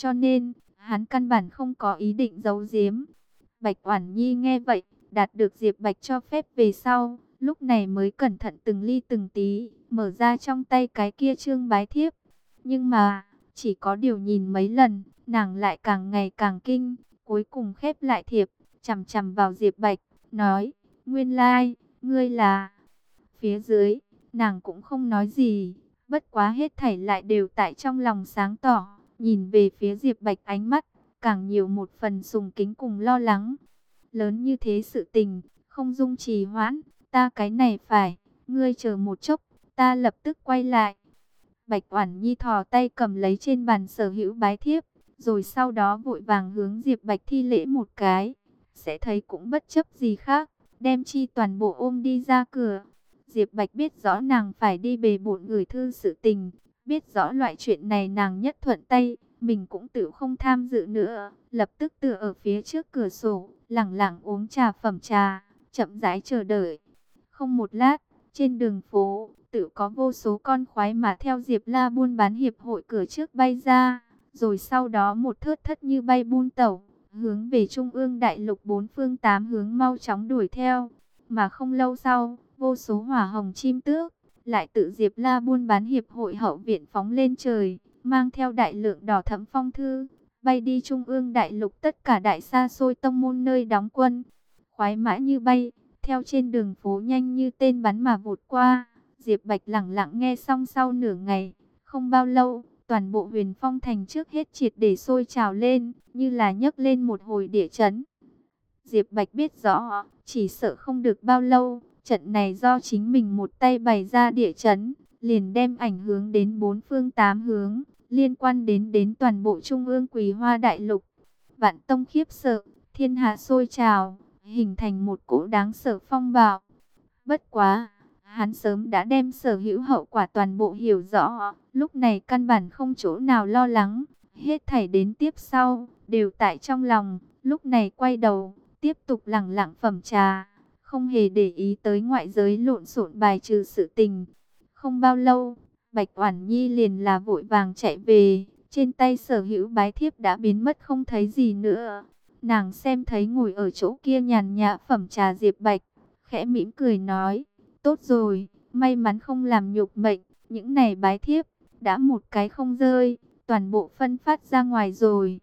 cho nên hắn căn bản không có ý định giấu giếm. Bạch Oản Nhi nghe vậy, đạt được Diệp Bạch cho phép về sau, lúc này mới cẩn thận từng ly từng tí, mở ra trong tay cái kia trương bái thiếp. Nhưng mà, chỉ có điều nhìn mấy lần, nàng lại càng ngày càng kinh, cuối cùng khép lại thiệp, chằm chằm vào Diệp Bạch, nói, nguyên lai, ngươi là... Phía dưới, nàng cũng không nói gì, bất quá hết thảy lại đều tại trong lòng sáng tỏ, nhìn về phía Diệp Bạch ánh mắt, càng nhiều một phần sùng kính cùng lo lắng. Lớn như thế sự tình, không dung trì hoãn, ta cái này phải, ngươi chờ một chốc, ta lập tức quay lại. Bạch Oản Nhi thò tay cầm lấy trên bàn sở hữu bái thiếp, rồi sau đó vội vàng hướng Diệp Bạch thi lễ một cái, sẽ thấy cũng bất chấp gì khác, đem chi toàn bộ ôm đi ra cửa. Diệp Bạch biết rõ nàng phải đi bề bộn gửi thư sự tình, biết rõ loại chuyện này nàng nhất thuận tay, mình cũng tự không tham dự nữa, lập tức tựa ở phía trước cửa sổ, lẳng lặng uống trà phẩm trà, chậm rãi chờ đợi. Không một lát, trên đường phố, tự có vô số con khoái mã theo Diệp La buôn bán hiệp hội cửa trước bay ra, rồi sau đó một thớt thất như bay buôn tẩu, hướng về trung ương đại lục bốn phương tám hướng mau chóng đuổi theo. Mà không lâu sau, vô số hỏa hồng chim tước lại tự Diệp La buôn bán hiệp hội hậu viện phóng lên trời, mang theo đại lượng đỏ thẫm phong thư, bay đi trung ương đại lục tất cả đại xa xôi tông môn nơi đóng quân. Khoái mã như bay, theo trên đường phố nhanh như tên bắn mà vụt qua. Diệp Bạch lẳng lặng nghe xong sau nửa ngày, không bao lâu, toàn bộ Huyền Phong thành trước hết triệt để sôi trào lên, như là nhấc lên một hồi địa chấn. Diệp Bạch biết rõ, chỉ sợ không được bao lâu, trận này do chính mình một tay bày ra địa chấn, liền đem ảnh hưởng đến bốn phương tám hướng, liên quan đến toàn bộ trung ương Quỳ Hoa đại lục. Vạn tông khiếp sợ, thiên hạ sôi trào, hình thành một cỗ đáng sợ phong bạo. Bất quá, hắn sớm đã đem sở hữu hậu quả toàn bộ hiểu rõ, lúc này căn bản không chỗ nào lo lắng, hết thảy đến tiếp sau, đều tại trong lòng, lúc này quay đầu, tiếp tục lẳng lặng phẩm trà, không hề để ý tới ngoại giới lộn xộn bài trừ sự tình. Không bao lâu, Bạch Oản Nhi liền là vội vàng chạy về, trên tay sở hữu bái thiếp đã biến mất không thấy gì nữa. Nàng xem thấy ngồi ở chỗ kia nhàn nhã phẩm trà Diệp Bạch, khẽ mỉm cười nói, tốt rồi, may mắn không làm nhục mệnh, những này bái thiếp, đã một cái không rơi, toàn bộ phân phát ra ngoài rồi.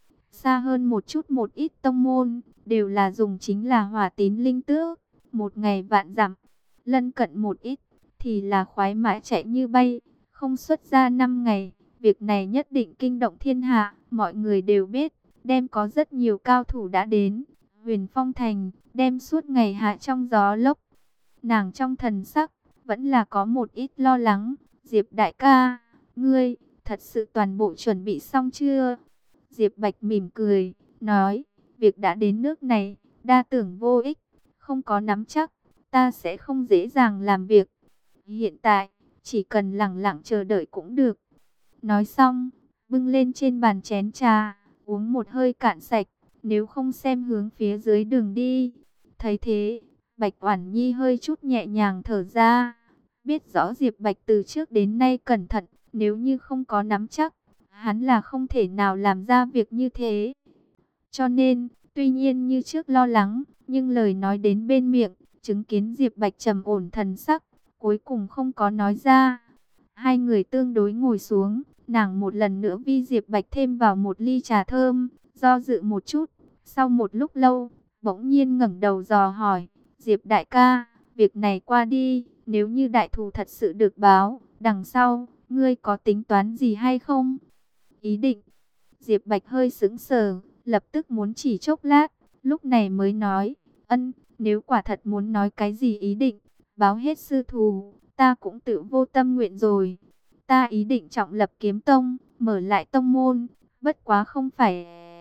Xa hơn một chút một ít tông môn, đều là dùng chính là hỏa tín linh tước, một ngày vạn dặm, lân cận một ít, thì là khoái mã chạy như bay, không xuất ra 5 ngày, việc này nhất định kinh động thiên hạ, mọi người đều biết, đem có rất nhiều cao thủ đã đến, Huyền Phong Thành, đem suốt ngày hạ trong gió lốc. Nàng trong thần sắc, vẫn là có một ít lo lắng. Diệp đại ca, ngươi, thật sự toàn bộ chuẩn bị xong chưa? Diệp Bạch mỉm cười, nói, việc đã đến nước này, đa tưởng vô ích, không có nắm chắc, ta sẽ không dễ dàng làm việc. Hiện tại, chỉ cần lặng lặng chờ đợi cũng được. Nói xong, bưng lên trên bàn chén trà, uống một hơi cạn sạch, nếu không xem hướng phía dưới đường đi. Thấy thế, Bạch Oản Nhi hơi chút nhẹ nhàng thở ra, biết rõ Diệp Bạch từ trước đến nay cẩn thận, nếu như không có nắm chắc, hắn là không thể nào làm ra việc như thế. Cho nên, tuy nhiên như trước lo lắng, nhưng lời nói đến bên miệng, chứng kiến Diệp Bạch trầm ổn thần sắc, cuối cùng không có nói ra. Hai người tương đối ngồi xuống, nàng một lần nữa vi Diệp Bạch thêm vào một ly trà thơm, do dự một chút, sau một lúc lâu, bỗng nhiên ngẩng đầu dò hỏi, Diệp đại ca, việc này qua đi, nếu như đại thù thật sự được báo, đằng sau, ngươi có tính toán gì hay không? Ý định. Diệp Bạch hơi sững sờ, lập tức muốn chỉ chốc lát, lúc này mới nói, ân, nếu quả thật muốn nói cái gì ý định, báo hết sư thù, ta cũng tự vô tâm nguyện rồi. Ta ý định trọng lập kiếm tông, mở lại tông môn, bất quá không phải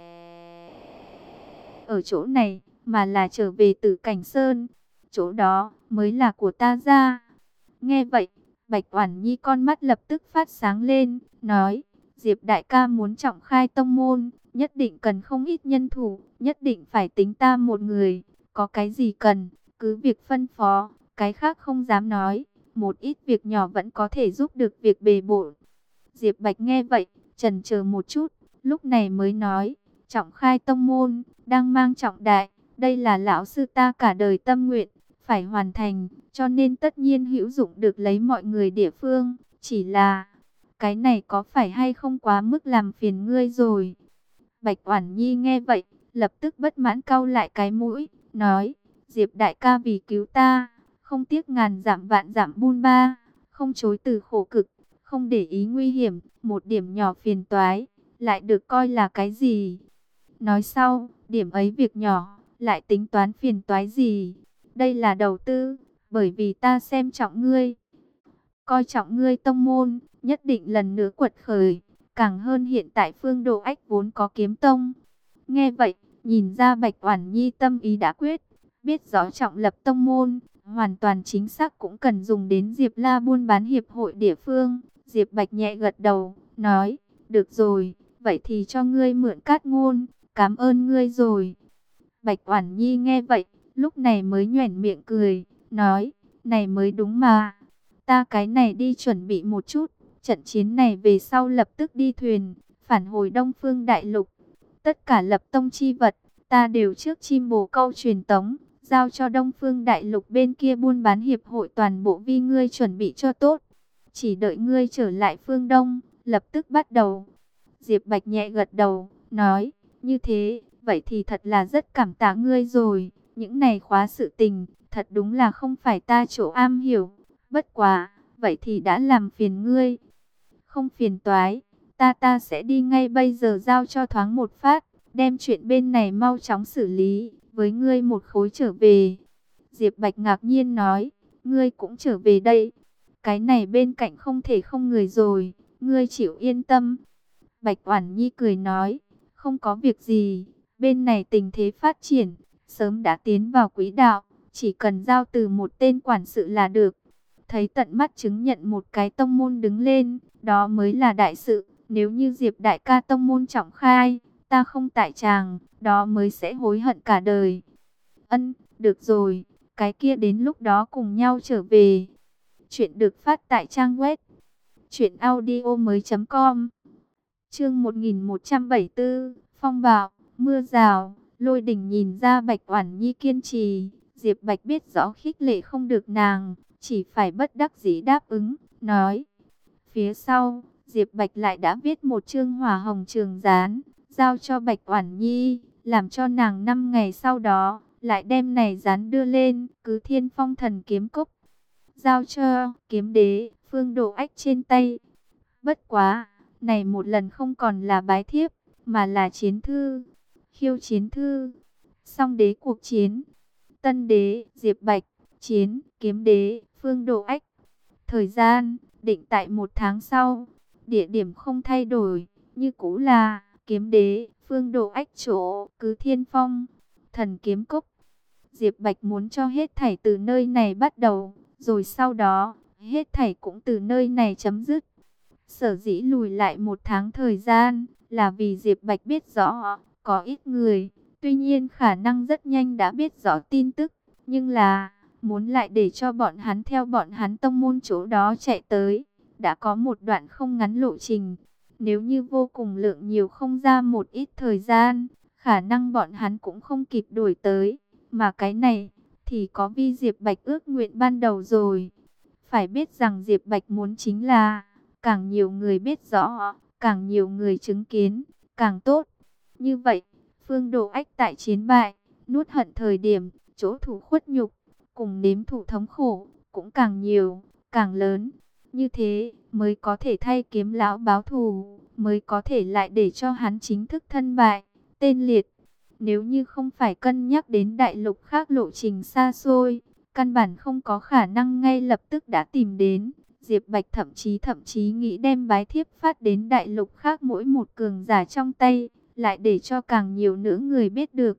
ở chỗ này, mà là trở về Tử Cảnh Sơn. Chỗ đó mới là của ta ra. Nghe vậy, Bạch Oản Nhi con mắt lập tức phát sáng lên, nói, Diệp đại ca muốn trọng khai tông môn, nhất định cần không ít nhân thủ, nhất định phải tính ta một người, có cái gì cần, cứ việc phân phó, cái khác không dám nói, một ít việc nhỏ vẫn có thể giúp được việc bề bộn. Diệp Bạch nghe vậy, chần chờ một chút, lúc này mới nói, trọng khai tông môn, đang mang trọng đại, đây là lão sư ta cả đời tâm nguyện, phải hoàn thành, cho nên tất nhiên hữu dụng được lấy mọi người địa phương, chỉ là, cái này có phải hay không quá mức làm phiền ngươi rồi. Bạch Oản Nhi nghe vậy, lập tức bất mãn cau lại cái mũi, nói, Diệp đại ca vì cứu ta, không tiếc ngàn dặm vạn dặm bôn ba, không chối từ khổ cực, không để ý nguy hiểm, một điểm nhỏ phiền toái, lại được coi là cái gì? Nói sau, điểm ấy việc nhỏ, lại tính toán phiền toái gì? Đây là đầu tư, bởi vì ta xem trọng ngươi, coi trọng ngươi tông môn, nhất định lần nữa quật khởi, càng hơn hiện tại Phương Độ Ách vốn có kiếm tông. Nghe vậy, nhìn ra Bạch Oản Nhi tâm ý đã quyết, biết rõ trọng lập tông môn, hoàn toàn chính xác cũng cần dùng đến Diệp La buôn bán hiệp hội địa phương. Diệp Bạch nhẹ gật đầu, nói, được rồi, vậy thì cho ngươi mượn cát ngôn, cảm ơn ngươi rồi. Bạch Oản Nhi nghe vậy, lúc này mới nhoẻn miệng cười, nói, này mới đúng mà, ta cái này đi chuẩn bị một chút, trận chiến này về sau lập tức đi thuyền, phản hồi Đông Phương Đại Lục. Tất cả lập tông chi vật, ta đều trước chim bồ câu truyền tống, giao cho Đông Phương Đại Lục bên kia buôn bán hiệp hội toàn bộ vi ngươi chuẩn bị cho tốt. Chỉ đợi ngươi trở lại phương Đông, lập tức bắt đầu. Diệp Bạch nhẹ gật đầu, nói, như thế, vậy thì thật là rất cảm tạ ngươi rồi. Những này khóa sự tình, thật đúng là không phải ta chỗ am hiểu. Bất quá, vậy thì đã làm phiền ngươi. Không phiền toái, ta sẽ đi ngay bây giờ giao cho thoáng một phát, đem chuyện bên này mau chóng xử lý, với ngươi một khối trở về. Diệp Bạch ngạc nhiên nói, ngươi cũng trở về đây. Cái này bên cạnh không thể không người rồi, ngươi chịu yên tâm. Bạch Oản Nhi cười nói, không có việc gì, bên này tình thế phát triển, sớm đã tiến vào quỹ đạo, chỉ cần giao từ một tên quản sự là được. Thấy tận mắt chứng nhận một cái tông môn đứng lên, đó mới là đại sự. Nếu như Diệp đại ca tông môn trọng khai, ta không tại tràng, đó mới sẽ hối hận cả đời. Ân, được rồi, cái kia đến lúc đó cùng nhau trở về. Chuyện được phát tại trang web truyệnaudiomoi.com. Chương 1174, phong bạo, mưa rào, lôi đình. Nhìn ra Bạch Oản Nhi kiên trì, Diệp Bạch biết rõ khích lệ không được nàng, chỉ phải bất đắc dĩ đáp ứng, nói. Phía sau, Diệp Bạch lại đã viết một chương hỏa hồng trường gián, giao cho Bạch Oản Nhi, làm cho nàng 5 ngày sau đó, lại đem này gián đưa lên, cứ Thiên Phong Thần Kiếm Cốc, giao cho kiếm đế, Phương Độ Ách trên tay. Bất quá, này một lần không còn là bái thiếp, mà là chiến thư, khiêu chiến thư, song đế cuộc chiến, tân đế, Diệp Bạch, chiến, kiếm đế, Phương Độ Ách. Thời gian, định tại 1 tháng sau, địa điểm không thay đổi, như cũ là kiếm đế, Phương Độ Ách chỗ, cứ Thiên Phong, Thần Kiếm Cốc. Diệp Bạch muốn cho hết thảy từ nơi này bắt đầu, rồi sau đó, hết thảy cũng từ nơi này chấm dứt. Sở dĩ lùi lại 1 tháng thời gian, là vì Diệp Bạch biết rõ, có ít người, tuy nhiên khả năng rất nhanh đã biết rõ tin tức, nhưng là, muốn lại để cho bọn hắn theo bọn hắn tông môn chỗ đó chạy tới, đã có một đoạn không ngắn lộ trình. Nếu như vô cùng lượng nhiều không ra một ít thời gian, khả năng bọn hắn cũng không kịp đuổi tới, mà cái này, thì có vi Diệp Bạch ước nguyện ban đầu rồi. Phải biết rằng Diệp Bạch muốn chính là, càng nhiều người biết rõ, càng nhiều người chứng kiến, càng tốt. Như vậy, Phương Độ Ách tại chiến bại, nuốt hận thời điểm, chỗ thủ khuất nhục, cùng nếm thụ thống khổ, cũng càng nhiều, càng lớn. Như thế, mới có thể thay kiếm lão báo thù, mới có thể lại để cho hắn chính thức thân bại, tên liệt. Nếu như không phải cân nhắc đến đại lục khác lộ trình xa xôi, căn bản không có khả năng ngay lập tức đã tìm đến. Diệp Bạch thậm chí nghĩ đem bái thiếp phát đến đại lục khác mỗi một cường giả trong tay, lại để cho càng nhiều nữa người biết được.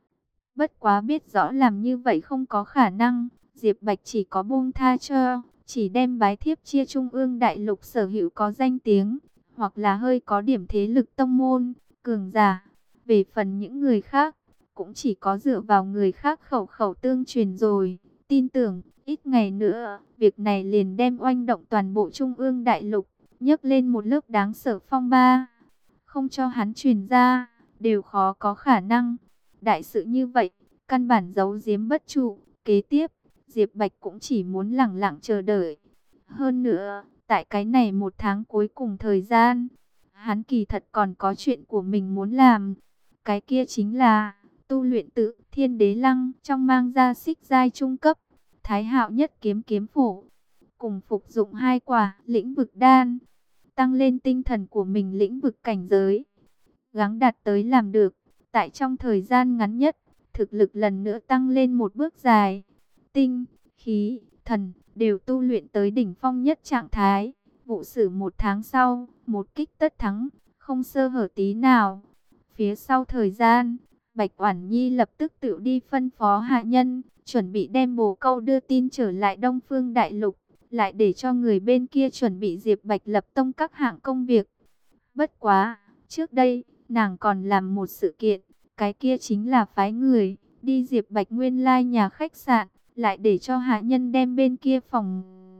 Bất quá biết rõ làm như vậy không có khả năng, Diệp Bạch chỉ có buông tha cho, chỉ đem bái thiếp chia trung ương đại lục sở hữu có danh tiếng, hoặc là hơi có điểm thế lực tông môn, cường giả. Về phần những người khác, cũng chỉ có dựa vào người khác khẩu khẩu tương truyền rồi. Tin tưởng, ít ngày nữa, việc này liền đem oanh động toàn bộ trung ương đại lục, nhấc lên một lớp đáng sợ phong ba. không cho hắn truyền ra, đều khó có khả năng. Đại sự như vậy, căn bản giấu giếm bất trụ. Kế tiếp, Diệp Bạch cũng chỉ muốn lẳng lặng chờ đợi. Hơn nữa, tại cái này một tháng cuối cùng thời gian, hắn kỳ thật còn có chuyện của mình muốn làm. Cái kia chính là tu luyện tự Thiên Đế Lăng trong mang ra xích giai trung cấp, Thái Hạo Nhất Kiếm kiếm phổ, cùng phục dụng 2 quả lĩnh vực đan, tăng lên tinh thần của mình lĩnh vực cảnh giới, gắng đạt tới làm được. Tại trong thời gian ngắn nhất, thực lực lần nữa tăng lên một bước dài. Tinh, khí, thần đều tu luyện tới đỉnh phong nhất trạng thái. Vụ xử một tháng sau, một kích tất thắng, không sơ hở tí nào. Phía sau thời gian, Bạch Oản Nhi lập tức tự đi phân phó hạ nhân, chuẩn bị đem bồ câu đưa tin trở lại Đông Phương Đại Lục, lại để cho người bên kia chuẩn bị Diệp Bạch lập tông các hạng công việc. Bất quá, trước đây, nàng còn làm một sự kiện, cái kia chính là phái người đi Diệp Bạch nguyên lai nhà khách sạn, lại để cho hạ nhân đem bên kia phòng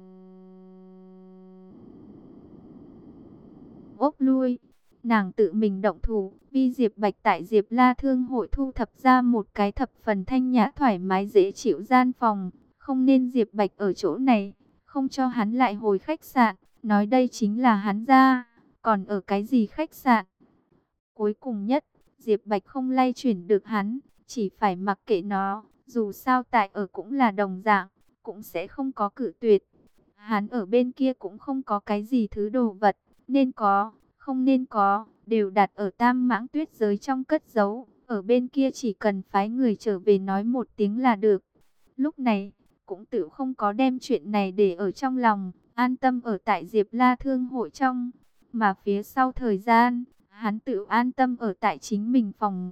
ốc lui. Nàng tự mình động thủ, vì Diệp Bạch tại Diệp La Thương hội thu thập ra một cái thập phần thanh nhã thoải mái dễ chịu gian phòng. Không nên Diệp Bạch ở chỗ này, không cho hắn lại hồi khách sạn, nói đây chính là hắn ra, còn ở cái gì khách sạn. Cuối cùng nhất, Diệp Bạch không lay chuyển được hắn, chỉ phải mặc kệ nó, dù sao tại ở cũng là đồng dạng, cũng sẽ không có cự tuyệt. Hắn ở bên kia cũng không có cái gì thứ đồ vật, nên có, không nên có, đều đặt ở Tam Mãng Tuyết giới trong cất giấu, ở bên kia chỉ cần phái người trở về nói một tiếng là được. Lúc này, cũng tự không có đem chuyện này để ở trong lòng, an tâm ở tại Diệp La Thương hội trong, mà phía sau thời gian, hắn tự an tâm ở tại chính mình phòng.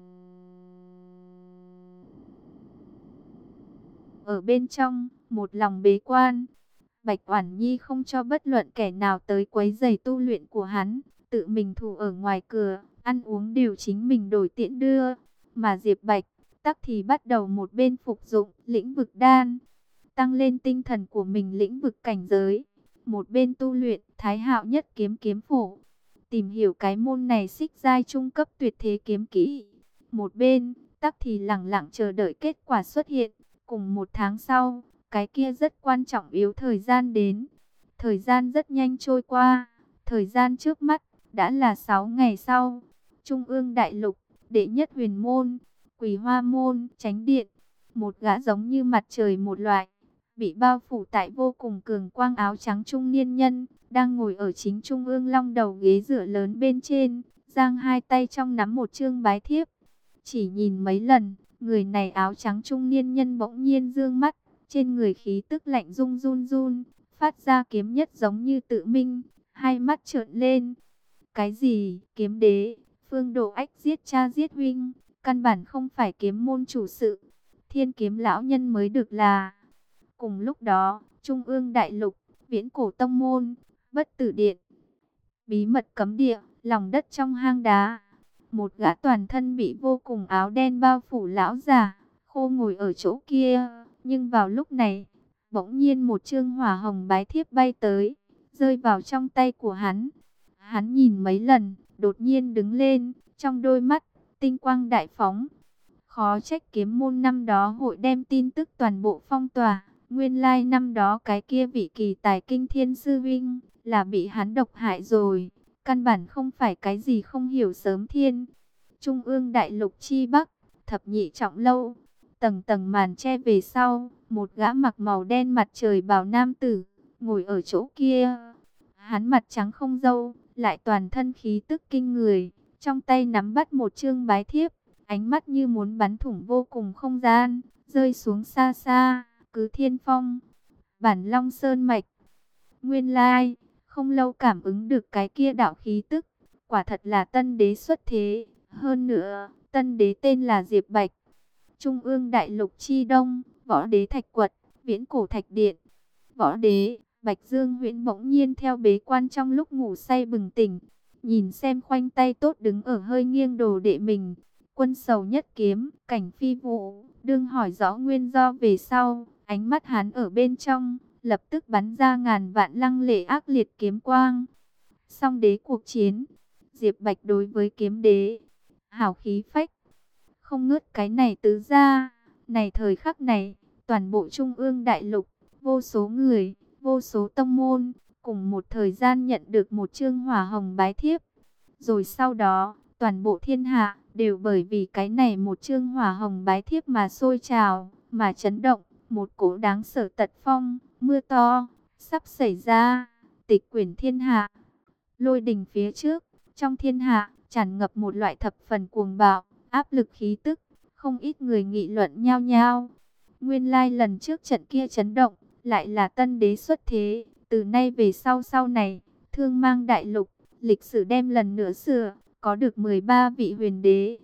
Ở bên trong, một lòng bế quan, Bạch Oản Nhi không cho bất luận kẻ nào tới quấy rầy tu luyện của hắn, tự mình thủ ở ngoài cửa, ăn uống đều chính mình đổi tiễn đưa, mà Diệp Bạch tắc thì bắt đầu một bên phục dụng lĩnh vực đan, tăng lên tinh thần của mình lĩnh vực cảnh giới, một bên tu luyện Thái Hạo Nhất Kiếm kiếm phổ, tìm hiểu cái môn này xích giai trung cấp tuyệt thế kiếm kỹ. Một bên tắc thì lẳng lặng chờ đợi kết quả xuất hiện. Cùng một tháng sau, cái kia rất quan trọng yếu thời gian đến. Thời gian rất nhanh trôi qua, thời gian trước mắt đã là 6 ngày sau. Trung ương đại lục, đệ nhất huyền môn, Quỳ Hoa môn, Chánh điện, một gã giống như mặt trời một loại, bị bao phủ tại vô cùng cường quang áo trắng trung niên nhân, đang ngồi ở chính trung ương long đầu ghế dựa lớn bên trên, giang hai tay trong nắm một chương bái thiếp. Chỉ nhìn mấy lần, người này áo trắng trung niên nhân bỗng nhiên dương mắt, trên người khí tức lạnh run run run, phát ra kiếm nhất giống như tự minh, hai mắt trợn lên. Cái gì? Kiếm đế? Phương Độ Ách giết cha giết huynh, căn bản không phải kiếm môn chủ sự, Thiên Kiếm lão nhân mới được là. Cùng lúc đó, Trung ương đại lục, Viễn cổ tông môn, Bất Tử điện, bí mật cấm địa, lòng đất trong hang đá. Một gã toàn thân bị vô cùng áo đen bao phủ lão già, khô ngồi ở chỗ kia. Nhưng vào lúc này, bỗng nhiên một chương hỏa hồng bái thiếp bay tới, rơi vào trong tay của hắn. Hắn nhìn mấy lần, đột nhiên đứng lên, trong đôi mắt, tinh quang đại phóng. Khó trách kiếm môn năm đó hội đem tin tức toàn bộ phong tỏa. Nguyên lai năm đó cái kia vị kỳ tài kinh thiên sư vinh, là bị hắn độc hại rồi. Căn bản không phải cái gì không hiểu sớm thiên. Trung ương đại lục chi bắc, thập nhị trọng lâu, tầng tầng màn che về sau, một gã mặc màu đen mặt trời bào nam tử, ngồi ở chỗ kia. Hắn mặt trắng không râu, lại toàn thân khí tức kinh người, trong tay nắm bắt một chương bái thiếp, ánh mắt như muốn bắn thủng vô cùng không gian, rơi xuống xa xa, cứ thiên phong, bản long sơn mạch. Nguyên lai, không lâu cảm ứng được cái kia đạo khí tức, quả thật là tân đế xuất thế. Hơn nữa, tân đế tên là Diệp Bạch. Trung ương đại lục chi đông, võ đế thạch quật, viễn cổ thạch điện. Võ đế, Bạch Dương Huyễn bỗng nhiên theo bế quan trong lúc ngủ say bừng tỉnh. Nhìn xem khoanh tay tốt đứng ở hơi nghiêng đồ đệ mình. Quân sầu nhất kiếm, cảnh phi vụ, đương hỏi rõ nguyên do về sau. Ánh mắt hắn ở bên trong, lập tức bắn ra ngàn vạn lăng lệ ác liệt kiếm quang. Song đế cuộc chiến, Diệp Bạch đối với kiếm đế, hào khí phách, không ngớt cái này tứ ra. Này thời khắc này, toàn bộ Trung ương đại lục, vô số người, vô số tông môn, cùng một thời gian nhận được một chương hỏa hồng bái thiếp. Rồi sau đó, toàn bộ thiên hạ, đều bởi vì cái này một chương hỏa hồng bái thiếp mà sôi trào, mà chấn động. Một cỗ đáng sợ tật phong, mưa to, sắp xảy ra, tịch quyển thiên hạ. Lôi đình phía trước, trong thiên hạ, tràn ngập một loại thập phần cuồng bạo, áp lực khí tức, không ít người nghị luận nhao nhao. Nguyên lai lần trước trận kia chấn động, lại là tân đế xuất thế, từ nay về sau này, thương mang đại lục, lịch sử đem lần nữa sửa, có được 13 vị huyền đế.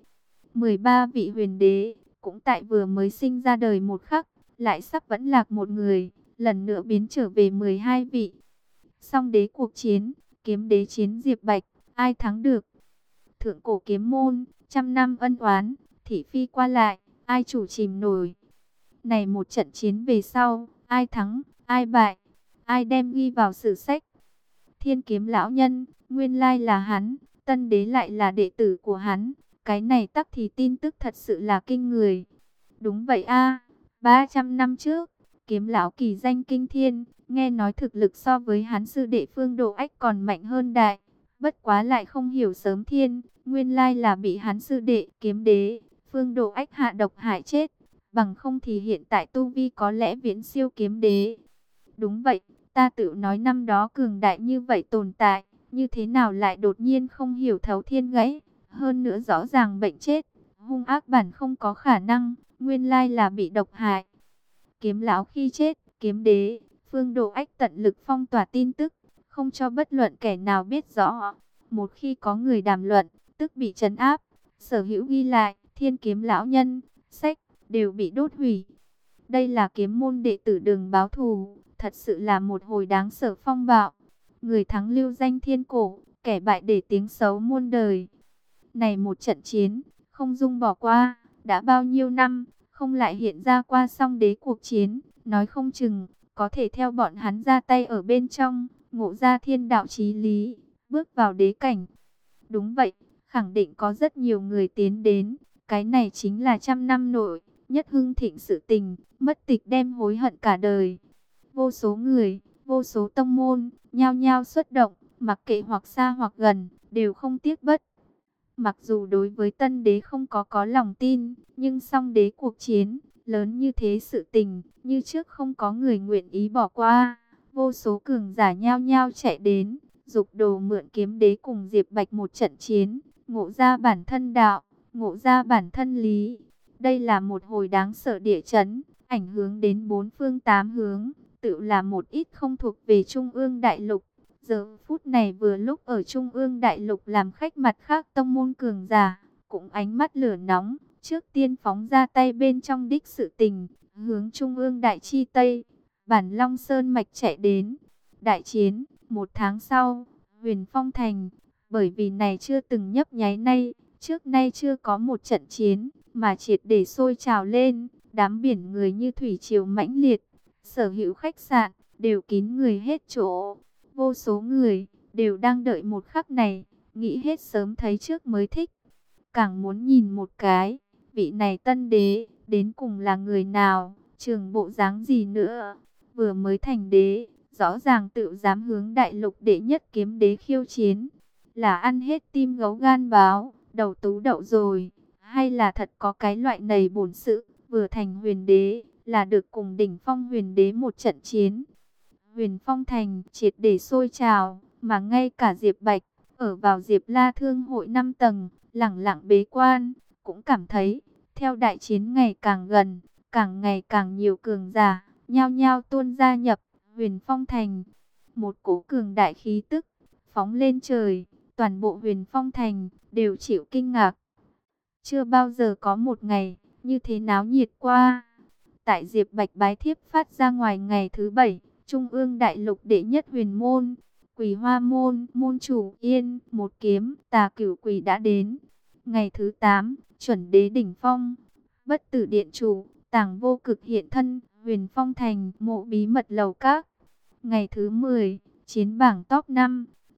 13 vị huyền đế, cũng tại vừa mới sinh ra đời một khắc, lại sắp vẫn lạc một người, lần nữa biến trở về 12 vị. Song đế cuộc chiến, kiếm đế chiến Diệp Bạch, ai thắng được? Thượng cổ kiếm môn, trăm năm ân oán, thị phi qua lại, ai chủ chìm nổi? Này một trận chiến về sau, ai thắng, ai bại, ai đem ghi vào sử sách? Thiên kiếm lão nhân, nguyên lai là hắn, tân đế lại là đệ tử của hắn. Cái này tắc thì tin tức thật sự là kinh người. Đúng vậy a, 300 năm trước, kiếm lão kỳ danh kinh thiên, nghe nói thực lực so với hắn sư đệ Phương Độ Ách còn mạnh hơn đại. Bất quá lại không hiểu sớm thiên, nguyên lai là bị hắn sư đệ kiếm đế, Phương Độ Ách hạ độc hại chết. Bằng không thì hiện tại tu vi có lẽ viễn siêu kiếm đế. Đúng vậy, ta tự nói năm đó cường đại như vậy tồn tại, như thế nào lại đột nhiên không hiểu thấu thiên gãy. Hơn nữa rõ ràng bệnh chết, hung ác bản không có khả năng, nguyên lai là bị độc hại. Kiếm lão khi chết, kiếm đế, Phương Độ Ách tận lực phong tỏa tin tức, không cho bất luận kẻ nào biết rõ. Một khi có người đàm luận, tức bị trấn áp, sở hữu ghi lại, thiên kiếm lão nhân, sách, đều bị đốt hủy. Đây là kiếm môn đệ tử Đường báo thù, thật sự là một hồi đáng sợ phong bạo. Người thắng lưu danh thiên cổ, kẻ bại để tiếng xấu muôn đời. Này một trận chiến, không dung bỏ qua, đã bao nhiêu năm, không lại hiện ra qua song đế cuộc chiến, nói không chừng, có thể theo bọn hắn ra tay ở bên trong, ngộ ra thiên đạo chí lý, bước vào đế cảnh. Đúng vậy, khẳng định có rất nhiều người tiến đến, cái này chính là trăm năm nội, nhất hưng thịnh sự tình, mất tịch đem hối hận cả đời. Vô số người, vô số tông môn, nhao nhao xuất động, mặc kệ hoặc xa hoặc gần, đều không tiếc bất. Mặc dù đối với tân đế không có lòng tin, nhưng song đế cuộc chiến, lớn như thế sự tình, như trước không có người nguyện ý bỏ qua. Vô số cường giả nhao nhao chạy đến, giục đồ mượn kiếm đế cùng Diệp Bạch một trận chiến, ngộ ra bản thân đạo, ngộ ra bản thân lý. Đây là một hồi đáng sợ địa chấn, ảnh hưởng đến bốn phương tám hướng, tự là một ít không thuộc về Trung ương đại lục. Giờ phút này vừa lúc ở Trung ương đại lục làm khách mặt khác tông môn cường giả, cũng ánh mắt lửa nóng, trước tiên phóng ra tay bên trong đích sự tình, hướng Trung ương đại chi Tây, Bản Long Sơn mạch chạy đến. Đại chiến, một tháng sau, Huyền Phong Thành, bởi vì này chưa từng nhấp nháy nay, trước nay chưa có một trận chiến, mà triệt để sôi trào lên, đám biển người như thủy triều mãnh liệt, sở hữu khách sạn, đều kín người hết chỗ. Vô số người, đều đang đợi một khắc này, nghĩ hết sớm thấy trước mới thích. Càng muốn nhìn một cái, vị này tân đế, đến cùng là người nào, trường bộ dáng gì nữa. Vừa mới thành đế, rõ ràng tự dám hướng đại lục đệ nhất kiếm đế khiêu chiến. Là ăn hết tim gấu gan báo, đầu tú đậu rồi. Hay là thật có cái loại này bổn sự, vừa thành huyền đế, là được cùng đỉnh phong huyền đế một trận chiến. Huyền Phong Thành triệt để sôi trào, mà ngay cả Diệp Bạch, ở vào Diệp La Thương hội 5 tầng, lẳng lặng bế quan, cũng cảm thấy, theo đại chiến ngày càng gần, càng ngày càng nhiều cường giả, nhao nhao tuôn gia nhập Huyền Phong Thành. Một cỗ cường đại khí tức, phóng lên trời, toàn bộ Huyền Phong Thành, đều chịu kinh ngạc. Chưa bao giờ có một ngày, như thế náo nhiệt qua. Tại Diệp Bạch bái thiếp phát ra ngoài ngày thứ 7, Trung ương đại lục đệ nhất huyền môn, Quỳ Hoa môn, môn chủ Yên, một kiếm, Tà Cửu Quỳ đã đến. Ngày thứ 8, chuẩn đế đỉnh phong, Bất Tử điện chủ, Tàng Vô Cực hiện thân, Huyền Phong Thành, mộ bí mật lầu các. Ngày thứ 10, chiến bảng top 5,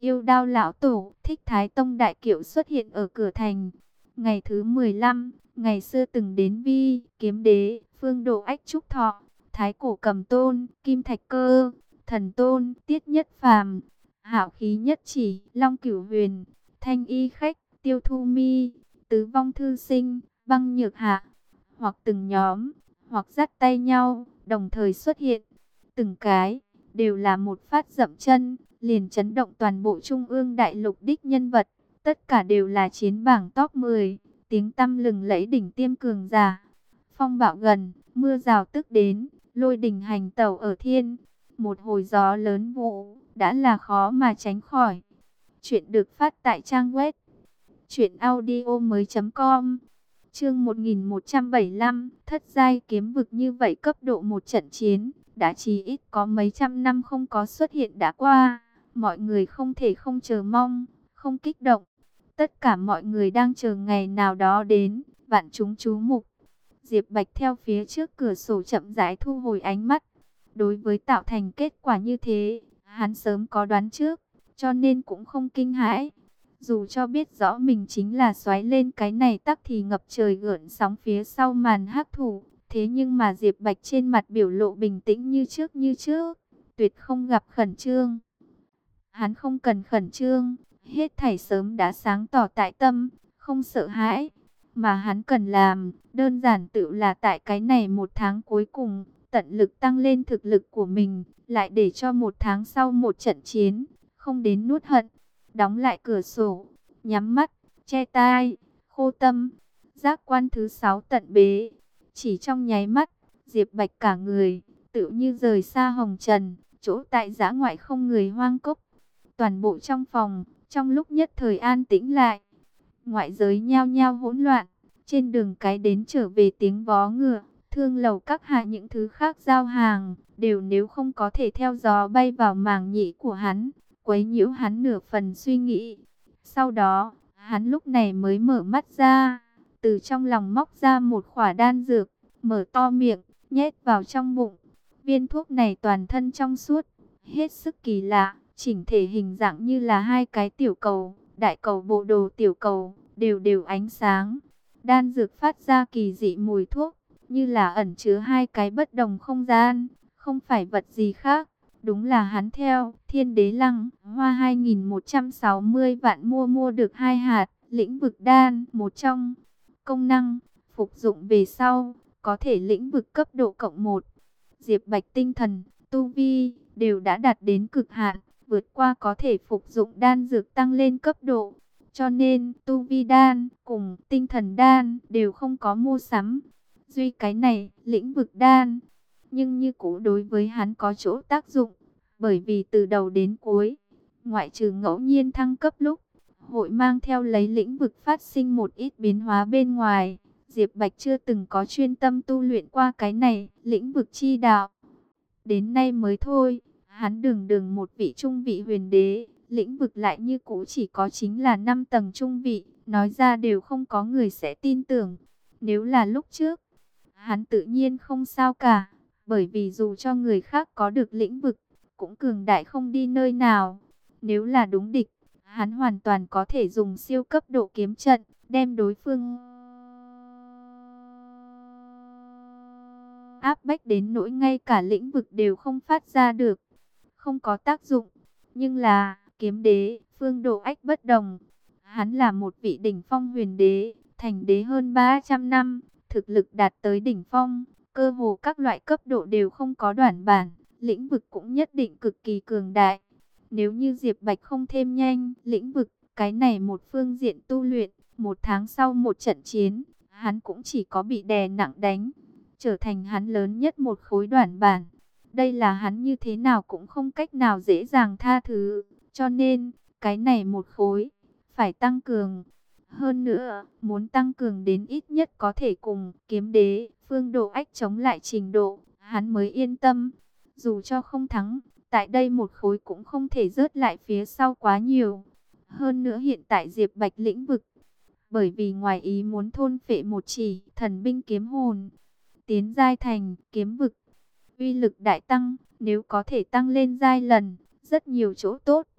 Yêu đao lão tổ, Thích Thái Tông đại kiệu xuất hiện ở cửa thành. Ngày thứ 15, ngày xưa từng đến Vi, Kiếm Đế, Phương Độ Ách Trúc Thọ, Thái Cổ Cầm Tôn, Kim Thạch Cơ, Thần Tôn, Tiết Nhất Phàm, Hạo Khí Nhất Chỉ, Long Cửu Huyền, Thanh Y Khách, Tiêu Thu Mi, Tứ Vong Thư Sinh, Băng Nhược Hạ, hoặc từng nhóm, hoặc dắt tay nhau, đồng thời xuất hiện. Từng cái đều là một phát dậm chân, liền chấn động toàn bộ Trung ương đại lục đích nhân vật. Tất cả đều là chiến bảng top 10, tiếng tăm lừng lẫy đỉnh tiêm cường giả. Phong bạo gần, mưa rào tức đến, lôi đình hành tẩu ở thiên. Một hồi gió lớn vụ, đã là khó mà tránh khỏi. Chuyện được phát tại trang web truyệnaudiomoi.com. Chương 1175, thất giai kiếm vực như vậy cấp độ một trận chiến, đã chỉ ít có mấy trăm năm không có xuất hiện đã qua. Mọi người không thể không chờ mong, không kích động. Tất cả mọi người đang chờ ngày nào đó đến, vạn chúng chú mục. Diệp Bạch theo phía trước cửa sổ chậm rãi thu hồi ánh mắt. Đối với tạo thành kết quả như thế, hắn sớm có đoán trước, cho nên cũng không kinh hãi. Dù cho biết rõ mình chính là xoáy lên cái này tắc thì ngập trời gợn sóng phía sau màn hắc thủ. Thế nhưng mà Diệp Bạch trên mặt biểu lộ bình tĩnh như trước, tuyệt không gặp khẩn trương. Hắn không cần khẩn trương, hết thảy sớm đã sáng tỏ tại tâm, không sợ hãi. Mà hắn cần làm, đơn giản tự là tại cái này một tháng cuối cùng, tận lực tăng lên thực lực của mình, lại để cho một tháng sau một trận chiến, không đến nuốt hận. Đóng lại cửa sổ, nhắm mắt, che tai, khô tâm, giác quan thứ 6 tận bế. Chỉ trong nháy mắt, Diệp Bạch cả người, tự như rời xa hồng trần, chỗ tại dã ngoại không người hoang cốc. Toàn bộ trong phòng, trong lúc nhất thời an tĩnh lại. Ngoại giới nhao nhao hỗn loạn, trên đường cái đến trở về tiếng vó ngựa, thương lầu các hạ những thứ khác giao hàng, đều nếu không có thể theo gió bay vào màng nhĩ của hắn, quấy nhiễu hắn nửa phần suy nghĩ. Sau đó, hắn lúc này mới mở mắt ra, từ trong lòng móc ra một khỏa đan dược, mở to miệng, nhét vào trong bụng. Viên thuốc này toàn thân trong suốt, hết sức kỳ lạ, chỉnh thể hình dạng như là hai cái tiểu cầu, đại cầu bộ đồ tiểu cầu, đều đều ánh sáng. Đan dược phát ra kỳ dị mùi thuốc, như là ẩn chứa hai cái bất đồng không gian, không phải vật gì khác. Đúng là hắn theo Thiên Đế Lăng Hoa 2160 vạn mua được 2 hạt lĩnh vực đan, một trong. Công năng, phục dụng về sau, có thể lĩnh vực cấp độ cộng 1. Diệp Bạch tinh thần, tu vi, đều đã đạt đến cực hạn, vượt qua có thể phục dụng đan dược tăng lên cấp độ. Cho nên, tu vi đan cùng tinh thần đan đều không có mua sắm. Duy cái này, lĩnh vực đan, nhưng như cũ đối với hắn có chỗ tác dụng. Bởi vì từ đầu đến cuối, ngoại trừ ngẫu nhiên thăng cấp lúc, hội mang theo lấy lĩnh vực phát sinh một ít biến hóa bên ngoài. Diệp Bạch chưa từng có chuyên tâm tu luyện qua cái này, lĩnh vực chi đạo. Đến nay mới thôi, hắn đường một vị trung vị huyền đế, lĩnh vực lại như cũ chỉ có chính là 5 tầng trung vị, nói ra đều không có người sẽ tin tưởng. Nếu là lúc trước, hắn tự nhiên không sao cả, bởi vì dù cho người khác có được lĩnh vực, cũng cường đại không đi nơi nào. Nếu là đúng địch, hắn hoàn toàn có thể dùng siêu cấp độ kiếm trận, đem đối phương áp bách đến nỗi ngay cả lĩnh vực đều không phát ra được, không có tác dụng. Nhưng là, kiếm đế, Phương Độ Ách bất đồng. Hắn là một vị đỉnh phong huyền đế, thành đế hơn 300 năm, thực lực đạt tới đỉnh phong, cơ hồ các loại cấp độ đều không có đoản bản, lĩnh vực cũng nhất định cực kỳ cường đại. Nếu như Diệp Bạch không thêm nhanh lĩnh vực, cái này một phương diện tu luyện, một tháng sau một trận chiến, hắn cũng chỉ có bị đè nặng đánh, trở thành hắn lớn nhất một khối đoản bản. Đây là hắn như thế nào cũng không cách nào dễ dàng tha thứ, cho nên, cái này một khối, phải tăng cường. Hơn nữa, muốn tăng cường đến ít nhất có thể cùng kiếm đế, Phương Độ Ách chống lại trình độ, hắn mới yên tâm. Dù cho không thắng, tại đây một khối cũng không thể rớt lại phía sau quá nhiều. Hơn nữa hiện tại Diệp Bạch lĩnh vực, bởi vì ngoài ý muốn thôn phệ một chỉ thần binh kiếm hồn, tiến giai thành kiếm vực, uy lực đại tăng, nếu có thể tăng lên giai lần, rất nhiều chỗ tốt.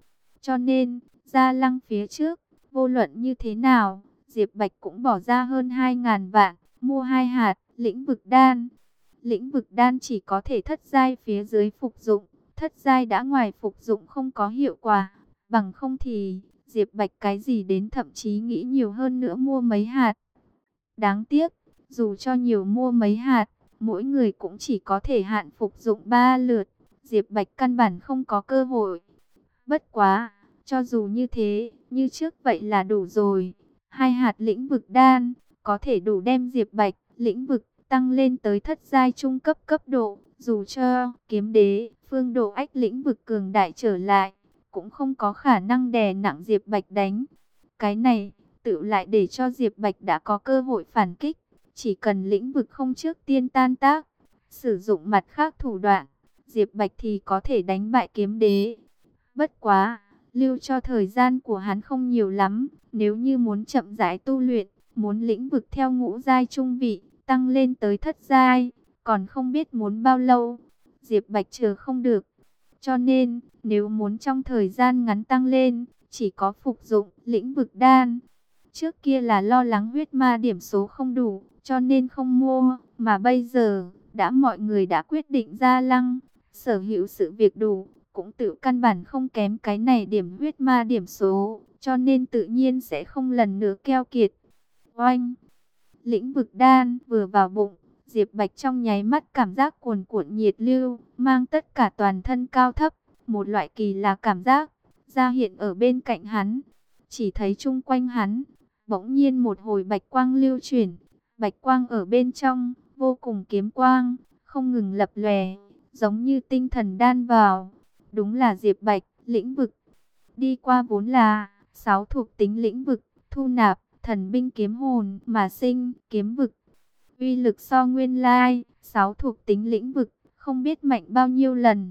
Cho nên, Gia Lăng phía trước, vô luận như thế nào, Diệp Bạch cũng bỏ ra hơn 2.000 vạn, mua 2 hạt lĩnh vực đan. Lĩnh vực đan chỉ có thể thất giai phía dưới phục dụng, thất giai đã ngoài phục dụng không có hiệu quả. Bằng không thì, Diệp Bạch cái gì đến thậm chí nghĩ nhiều hơn nữa mua mấy hạt. Đáng tiếc, dù cho nhiều mua mấy hạt, mỗi người cũng chỉ có thể hạn phục dụng 3 lượt. Diệp Bạch căn bản không có cơ hội. Bất quá, cho dù như thế, như trước vậy là đủ rồi. 2 hạt lĩnh vực đan, có thể đủ đem Diệp Bạch, lĩnh vực, tăng lên tới thất giai trung cấp cấp độ. Dù cho kiếm đế, phương độ ách lĩnh vực cường đại trở lại, cũng không có khả năng đè nặng Diệp Bạch đánh. Cái này, tự lại để cho Diệp Bạch đã có cơ hội phản kích. Chỉ cần lĩnh vực không trước tiên tan tác, sử dụng mặt khác thủ đoạn, Diệp Bạch thì có thể đánh bại kiếm đế. Bất quá, lưu cho thời gian của hắn không nhiều lắm. Nếu như muốn chậm rãi tu luyện, muốn lĩnh vực theo ngũ giai trung vị, tăng lên tới thất giai, còn không biết muốn bao lâu. Diệp Bạch chờ không được. Cho nên, nếu muốn trong thời gian ngắn tăng lên, chỉ có phục dụng lĩnh vực đan. Trước kia là lo lắng huyết ma điểm số không đủ, cho nên không mua. Mà bây giờ, đã mọi người đã quyết định Gia Lăng, sở hữu sự việc đủ, cũng tự căn bản không kém cái này điểm huyết ma điểm số, cho nên tự nhiên sẽ không lần nữa keo kiệt. Oanh! Lĩnh vực đan vừa vào bụng, Diệp Bạch trong nháy mắt cảm giác cuồn cuộn nhiệt lưu, mang tất cả toàn thân cao thấp, một loại kỳ lạ cảm giác ra hiện ở bên cạnh hắn. Chỉ thấy chung quanh hắn, bỗng nhiên một hồi bạch quang lưu chuyển, bạch quang ở bên trong, vô cùng kiếm quang, không ngừng lập lòe, giống như tinh thần đan vào. Đúng là Diệp Bạch, lĩnh vực. Đi qua vốn là 6 thuộc tính lĩnh vực, thu nạp thần binh kiếm hồn mà sinh kiếm vực. Uy lực so nguyên lai 6 thuộc tính lĩnh vực, không biết mạnh bao nhiêu lần.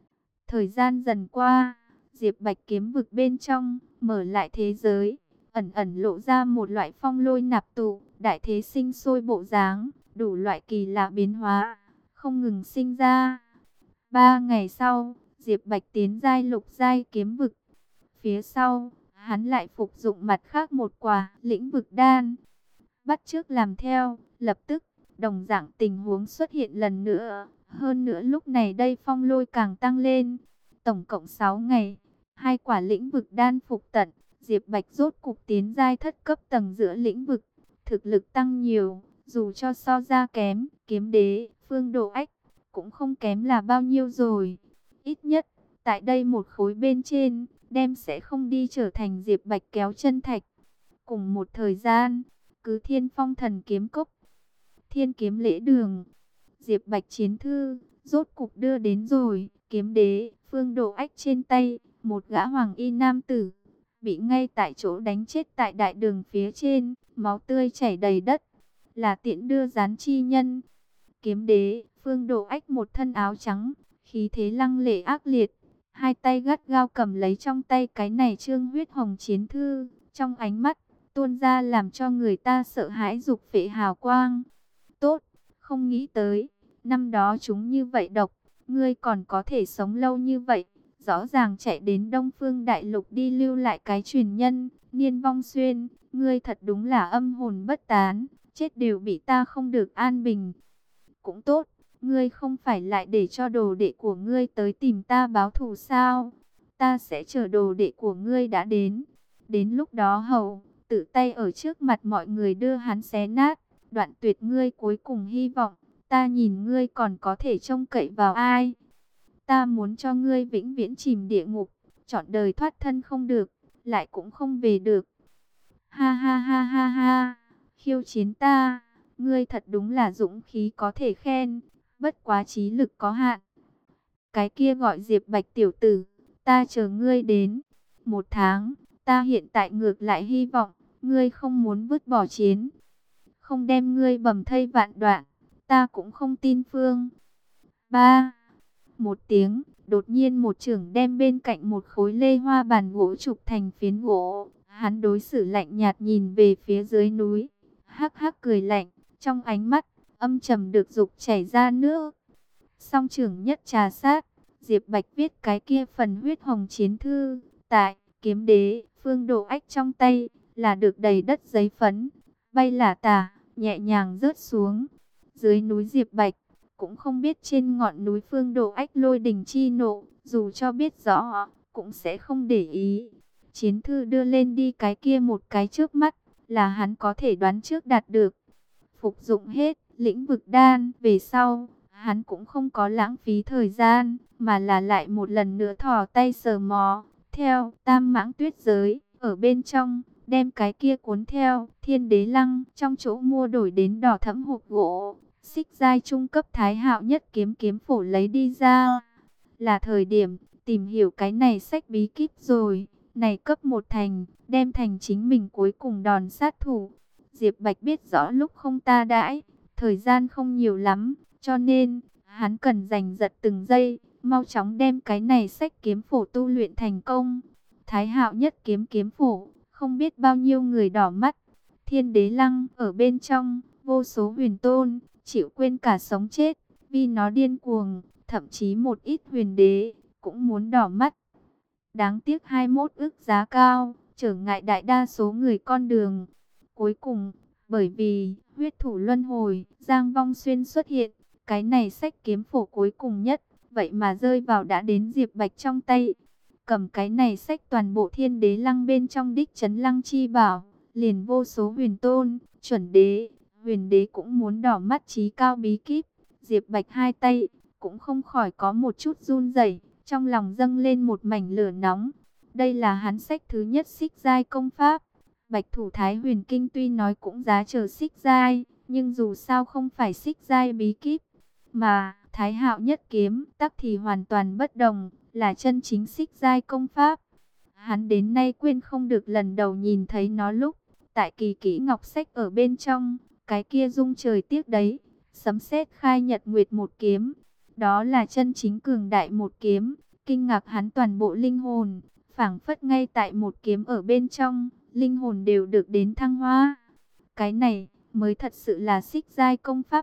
Thời gian dần qua, Diệp Bạch kiếm vực bên trong mở lại thế giới, ẩn ẩn lộ ra một loại phong lôi nạp tụ, đại thế sinh sôi bộ dáng, đủ loại kỳ lạ biến hóa, không ngừng sinh ra. 3 ngày sau, Diệp Bạch tiến giai lục giai kiếm vực. Phía sau, hắn lại phục dụng mặt khác một quả lĩnh vực đan. Bắt chước làm theo, lập tức, đồng dạng tình huống xuất hiện lần nữa. Hơn nữa lúc này đây phong lôi càng tăng lên. Tổng cộng 6 ngày, 2 quả lĩnh vực đan phục tận. Diệp Bạch rốt cục tiến giai thất cấp tầng giữa lĩnh vực. Thực lực tăng nhiều, dù cho so ra kém, kiếm đế, phương độ ách, cũng không kém là bao nhiêu rồi. Ít nhất, tại đây một khối bên trên, đem sẽ không đi trở thành Diệp Bạch kéo chân thạch. Cùng một thời gian, cứ Thiên Phong Thần Kiếm Cốc, Thiên Kiếm Lễ Đường, Diệp Bạch chiến thư, rốt cục đưa đến rồi. Kiếm đế, phương độ ách trên tay, một gã hoàng y nam tử, bị ngay tại chỗ đánh chết tại đại đường phía trên, máu tươi chảy đầy đất, là tiễn đưa gián chi nhân. Kiếm đế, phương độ ách một thân áo trắng, khí thế lăng lệ ác liệt, hai tay gắt gao cầm lấy trong tay cái này trương huyết hồng chiến thư, trong ánh mắt tuôn ra làm cho người ta sợ hãi dục phệ hào quang. Tốt, không nghĩ tới, năm đó chúng như vậy độc, ngươi còn có thể sống lâu như vậy. Rõ ràng chạy đến Đông Phương Đại Lục đi lưu lại cái truyền nhân, Niên Vong Xuyên, ngươi thật đúng là âm hồn bất tán, chết đều bị ta không được an bình. Cũng tốt, ngươi không phải lại để cho đồ đệ của ngươi tới tìm ta báo thù sao? Ta sẽ chờ đồ đệ của ngươi đã đến. Đến lúc đó hầu, tự tay ở trước mặt mọi người đưa hắn xé nát, đoạn tuyệt ngươi cuối cùng hy vọng. Ta nhìn ngươi còn có thể trông cậy vào ai? Ta muốn cho ngươi vĩnh viễn chìm địa ngục, trọn đời thoát thân không được, lại cũng không về được. Ha ha ha ha ha, khiêu chiến ta, ngươi thật đúng là dũng khí có thể khen, bất quá trí lực có hạn. Cái kia gọi Diệp Bạch tiểu tử, ta chờ ngươi đến 1 tháng, ta hiện tại ngược lại hy vọng, ngươi không muốn vứt bỏ chiến. Không đem ngươi bầm thây vạn đoạn, ta cũng không tin phương. 3. Một tiếng, đột nhiên một chưởng đem bên cạnh một khối lê hoa bàn gỗ chụp thành phiến gỗ. Hắn đối xử lạnh nhạt nhìn về phía dưới núi, hắc hắc cười lạnh, trong ánh mắt âm trầm được dục chảy ra nước. Song chưởng nhất trà sát, Diệp Bạch viết cái kia phần huyết hồng chiến thư, tại, kiếm đế, Phương Độ Ách trong tay, là được đầy đất giấy phấn, bay lả tả, nhẹ nhàng rớt xuống. Dưới núi Diệp Bạch, cũng không biết trên ngọn núi Phương Độ Ách lôi đình chi nộ, dù cho biết rõ, cũng sẽ không để ý. Chiến thư đưa lên đi cái kia một cái trước mắt, là hắn có thể đoán trước đạt được. Phục dụng hết lĩnh vực đan về sau, hắn cũng không có lãng phí thời gian, mà là lại một lần nữa thò tay sờ mò, theo Tam Mãng Tuyết giới, ở bên trong, đem cái kia cuốn theo Thiên Đế Lăng trong chỗ mua đổi đến đỏ thẫm hộp gỗ, xích giai trung cấp Thái Hạo Nhất kiếm kiếm phổ lấy đi ra. Là thời điểm tìm hiểu cái này sách bí kíp rồi, này cấp một thành, đem thành chính mình cuối cùng đòn sát thủ. Diệp Bạch biết rõ lúc không ta đãi, thời gian không nhiều lắm, cho nên hắn cần giành giật từng giây, mau chóng đem cái này sách kiếm phổ tu luyện thành công. Thái Hạo Nhất kiếm kiếm phổ, không biết bao nhiêu người đỏ mắt. Thiên Đế Lăng ở bên trong, vô số huyền tôn, chịu quên cả sống chết, vì nó điên cuồng, thậm chí một ít huyền đế, cũng muốn đỏ mắt. Đáng tiếc 21 ức giá cao, trở ngại đại đa số người con đường. Cuối cùng, bởi vì huyết thủ luân hồi, Giang Vong Xuyên xuất hiện, cái này sách kiếm phổ cuối cùng nhất, vậy mà rơi vào đã đến Diệp Bạch trong tay. Cầm cái này sách toàn bộ Thiên Đế Lăng bên trong đích trấn Lăng chi bảo, liền vô số huyền tôn, chuẩn đế, huyền đế cũng muốn đỏ mắt chí cao bí kíp. Diệp Bạch hai tay, cũng không khỏi có một chút run rẩy, trong lòng dâng lên một mảnh lửa nóng. Đây là hắn sách thứ nhất xích giai công pháp. Bạch Thủ Thái Huyền Kinh tuy nói cũng giá chờ xích giai, nhưng dù sao không phải xích giai bí kíp, mà Thái Hạo Nhất kiếm tắc thì hoàn toàn bất đồng, là chân chính xích giai công pháp. Hắn đến nay quên không được lần đầu nhìn thấy nó lúc tại Kỳ Kỹ Ngọc Sách ở bên trong, cái kia rung trời tiếc đấy, sấm sét khai nhật nguyệt một kiếm. Đó là chân chính cường đại một kiếm, kinh ngạc hắn toàn bộ linh hồn, phảng phất ngay tại một kiếm ở bên trong, linh hồn đều được đến thăng hoa. Cái này mới thật sự là xích giai công pháp.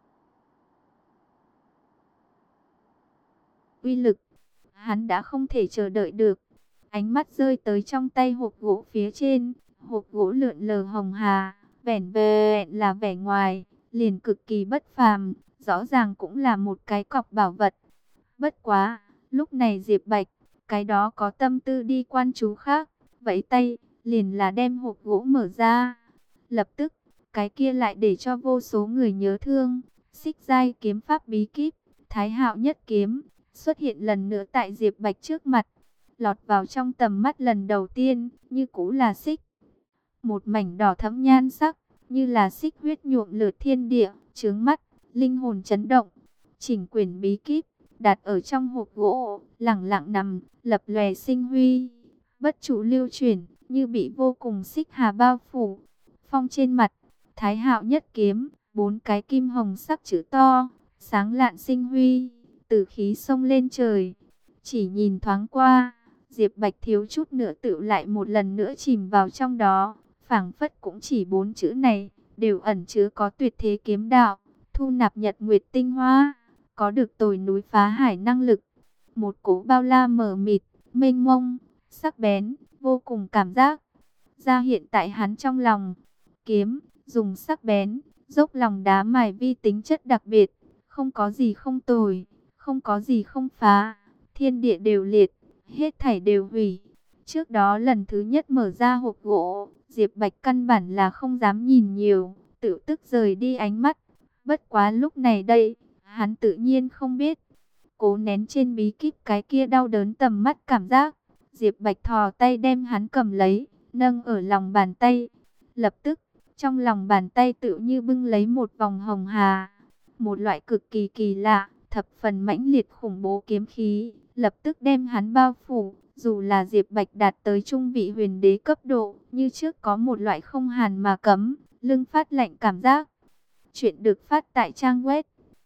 Uy lực, hắn đã không thể chờ đợi được. Ánh mắt rơi tới trong tay hộp gỗ phía trên, hộp gỗ lượn lờ hồng hà, vẻn vẹn là vẻ ngoài, liền cực kỳ bất phàm, rõ ràng cũng là một cái cọc bảo vật. Bất quá, lúc này Diệp Bạch, cái đó có tâm tư đi quan chú khác, vẫy tay, liền là đem hộp gỗ mở ra. Lập tức, cái kia lại để cho vô số người nhớ thương, xích giai kiếm pháp bí kíp, Thái Hạo Nhất kiếm, xuất hiện lần nữa tại Diệp Bạch trước mặt, lọt vào trong tầm mắt lần đầu tiên, như cũ là xích. Một mảnh đỏ thẫm nhan sắc, như là xích huyết nhuộm lượt thiên địa, chướng mắt, linh hồn chấn động. Chỉnh quyển bí kíp, đặt ở trong hộp gỗ, lẳng lặng nằm, lập lòe sinh huy, bất trụ lưu chuyển, như bị vô cùng xích hà bao phủ. Phong trên mặt, Thái Hạo Nhất kiếm, 4 cái kim hồng sắc chữ to, sáng lạn sinh huy, tử khí xông lên trời. Chỉ nhìn thoáng qua, Diệp Bạch thiếu chút nữa tự lại một lần nữa chìm vào trong đó, phảng phất cũng chỉ 4 chữ này, đều ẩn chứa có tuyệt thế kiếm đạo, thu nạp nhật nguyệt tinh hoa, có được tồi núi phá hải năng lực. Một cỗ bao la mờ mịt, mênh mông, sắc bén, vô cùng cảm giác ra hiện tại hắn trong lòng. Kiếm, dùng sắc bén, dốc lòng đá mài vi tính chất đặc biệt, không có gì không tồi, không có gì không phá, thiên địa đều liệt, hết thảy đều hủy. Trước đó lần thứ nhất mở ra hộp gỗ, Diệp Bạch căn bản là không dám nhìn nhiều, tự tức rời đi ánh mắt. Bất quá lúc này đây, hắn tự nhiên không biết. Cố nén trên bí kíp cái kia đau đớn tầm mắt cảm giác, Diệp Bạch thò tay đem hắn cầm lấy, nâng ở lòng bàn tay. Lập tức, trong lòng bàn tay tự như bưng lấy một vòng hồng hà. Một loại cực kỳ kỳ lạ, thập phần mãnh liệt khủng bố kiếm khí, lập tức đem hắn bao phủ. Dù là Diệp Bạch đạt tới trung vị huyền đế cấp độ, như trước có một loại không hàn mà cấm, lưng phát lạnh cảm giác. Chuyện được phát tại trang web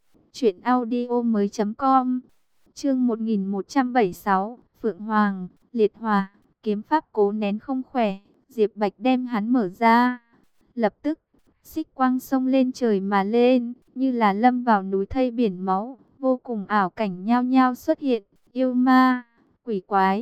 truyệnaudiomoi.com. Chương 1176, Phượng Hoàng, Liệt Hỏa, kiếm pháp cố nén không khỏe, Diệp Bạch đem hắn mở ra. Lập tức, xích quang sông lên trời mà lên, như là lâm vào núi thây biển máu, vô cùng ảo cảnh nhao nhao xuất hiện, yêu ma, quỷ quái,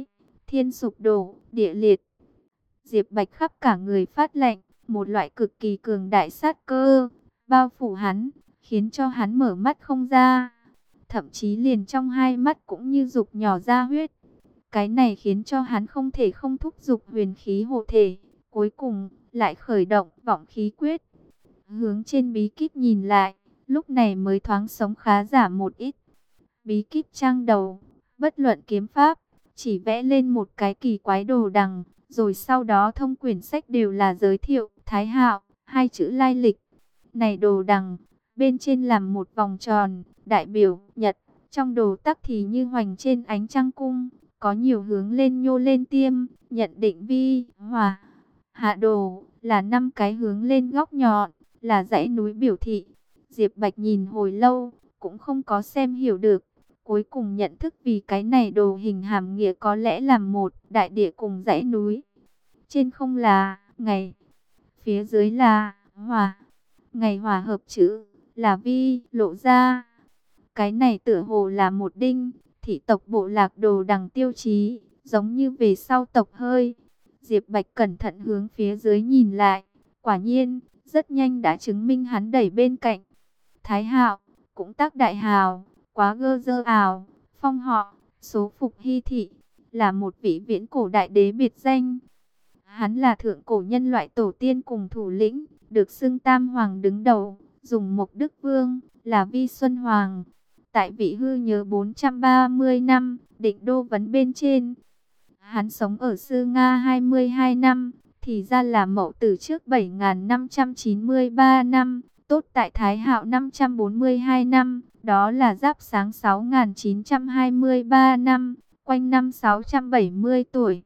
thiên sụp đổ, địa liệt. Diệp Bạch khắp cả người phát lạnh, một loại cực kỳ cường đại sát cơ bao phủ hắn, khiến cho hắn mở mắt không ra. Thậm chí liền trong hai mắt cũng như dục nhỏ ra huyết. Cái này khiến cho hắn không thể không thúc giục huyền khí hộ thể. Cuối cùng, lại khởi động vọng khí quyết. Hướng trên bí kíp nhìn lại, lúc này mới thoáng sống khá giả một ít. Bí kíp trang đầu, bất luận kiếm pháp, chỉ vẽ lên một cái kỳ quái đồ đằng. Rồi sau đó thông quyển sách đều là giới thiệu, Thái Hạo, hai chữ lai lịch. Này đồ đằng, bên trên làm một vòng tròn, đại biểu, nhật. Trong đồ tắc thì như hoành trên ánh trăng cung, có nhiều hướng lên nhô lên tiêm, nhận định vi, hòa. Hạ đồ, là 5 cái hướng lên góc nhọn, là dãy núi biểu thị. Diệp Bạch nhìn hồi lâu, cũng không có xem hiểu được. Cuối cùng nhận thức vì cái này đồ hình hàm nghĩa có lẽ là một đại địa cùng dãy núi. Trên không là ngày, phía dưới là hòa. Ngày hòa hợp chữ là vi lộ ra. Cái này tựa hồ là một đinh, thị tộc bộ lạc đồ đằng tiêu chí, giống như về sau tộc hơi. Diệp Bạch cẩn thận hướng phía dưới nhìn lại, quả nhiên, rất nhanh đã chứng minh hắn đẩy bên cạnh. Thái Hạo, cũng tác đại hào, quá gơ dơ ào, phong họ, số phục hy thị, là một vị viễn cổ đại đế biệt danh. Hắn là thượng cổ nhân loại tổ tiên cùng thủ lĩnh, được xưng Tam Hoàng đứng đầu, dùng Mộc Đức Vương, là Vi Xuân Hoàng. Tại vị hư nhớ 430 năm, định đô vấn bên trên. Hắn sống ở Sư Nga 22 năm, thì ra là Mậu Tử trước 7.593 năm, tốt tại Thái Hạo 542 năm, đó là Giáp Sáng 6.923 năm, quanh năm 670 tuổi.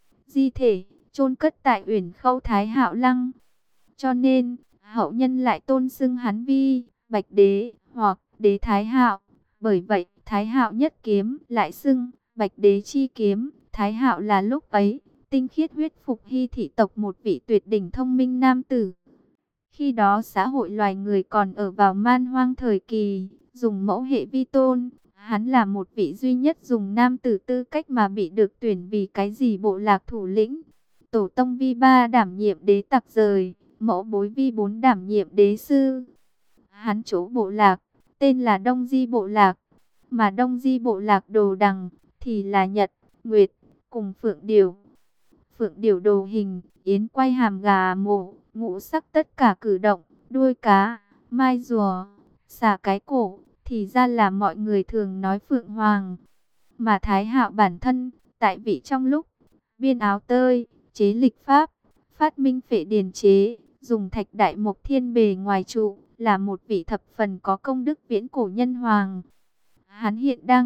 Di thể chôn cất tại Uyển Khâu Thái Hạo Lăng. Cho nên, hậu nhân lại tôn xưng hắn Vi Bạch Đế hoặc Đế Thái Hạo. Bởi vậy, Thái Hạo nhất kiếm lại xưng Bạch Đế chi kiếm. Thái Hạo là lúc ấy tinh khiết huyết phục hy thị tộc một vị tuyệt đỉnh thông minh nam tử. Khi đó xã hội loài người còn ở vào man hoang thời kỳ, dùng mẫu hệ vi tôn. Hắn là một vị duy nhất dùng nam tử tư cách mà bị được tuyển vì cái gì bộ lạc thủ lĩnh. Tổ tông Vi 3 đảm nhiệm đế tặc rời, mẫu bối Vi 4 đảm nhiệm đế sư. Hắn chỗ bộ lạc, tên là Đông Di bộ lạc, mà Đông Di bộ lạc đồ đằng, thì là Nhật, Nguyệt, cùng Phượng Điểu. Phượng Điểu đồ hình, yến quay hàm gà mổ, ngũ sắc tất cả cử động, đuôi cá, mai rùa, xà cái cổ, thì ra là mọi người thường nói Phượng Hoàng. Mà Thái Hạo bản thân, tại vị trong lúc biên áo tơi, chế lịch pháp, phát minh phệ điền chế, dùng thạch đại mộc thiên bề ngoài trụ, là một vị thập phần có công đức viễn cổ nhân hoàng. Hắn hiện đang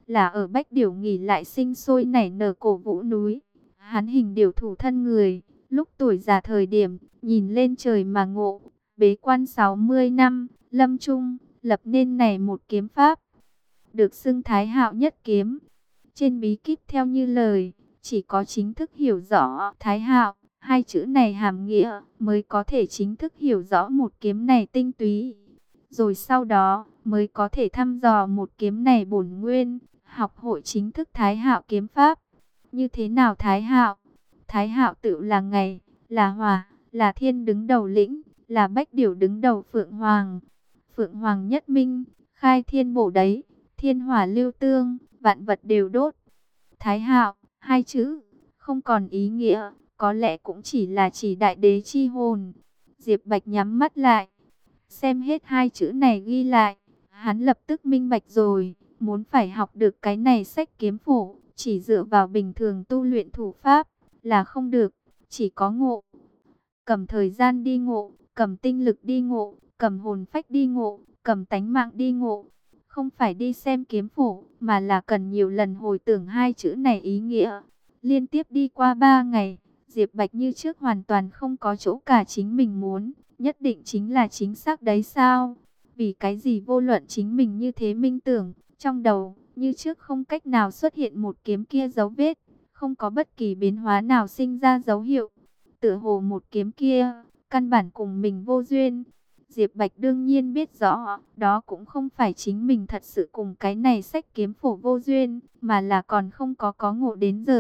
ở Bách Điểu nghỉ lại sinh sôi nảy nở cổ Vũ núi. Hắn hình điểu thủ thân người, lúc tuổi già thời điểm, nhìn lên trời mà ngộ, bế quan 60 năm, lâm chung, lập nên này một kiếm pháp, được xưng Thái Hạo nhất kiếm. Trên bí kíp theo như lời, chỉ có chính thức hiểu rõ Thái Hạo, hai chữ này hàm nghĩa, mới có thể chính thức hiểu rõ một kiếm này tinh túy. Rồi sau đó, mới có thể thăm dò một kiếm này bổn nguyên, học hội chính thức Thái Hạo kiếm pháp. Như thế nào Thái Hạo? Thái Hạo tự là ngày, là hòa, là thiên đứng đầu lĩnh, là Bách Điểu đứng đầu Phượng Hoàng. Phượng Hoàng nhất minh, khai thiên bổ đấy, thiên hỏa lưu tương, vạn vật đều đốt. Thái Hạo, hai chữ, không còn ý nghĩa, có lẽ cũng chỉ là chỉ đại đế chi hồn. Diệp Bạch nhắm mắt lại, xem hết hai chữ này ghi lại, hắn lập tức minh bạch rồi, muốn phải học được cái này sách kiếm phổ, chỉ dựa vào bình thường tu luyện thủ pháp là không được, chỉ có ngộ. Cầm thời gian đi ngộ, cầm tinh lực đi ngộ, cầm hồn phách đi ngộ, cầm tánh mạng đi ngộ. Không phải đi xem kiếm phổ, mà là cần nhiều lần hồi tưởng hai chữ này ý nghĩa. Liên tiếp đi qua 3 ngày, Diệp Bạch như trước hoàn toàn không có chỗ cả chính mình muốn, nhất định chính là chính xác đấy sao? Vì cái gì vô luận chính mình như thế minh tưởng, trong đầu, như trước không cách nào xuất hiện một kiếm kia dấu vết, không có bất kỳ biến hóa nào sinh ra dấu hiệu. Tựa hồ một kiếm kia, căn bản cùng mình vô duyên. Diệp Bạch đương nhiên biết rõ, đó cũng không phải chính mình thật sự cùng cái này sách kiếm phổ vô duyên, mà là còn không có ngộ đến giờ,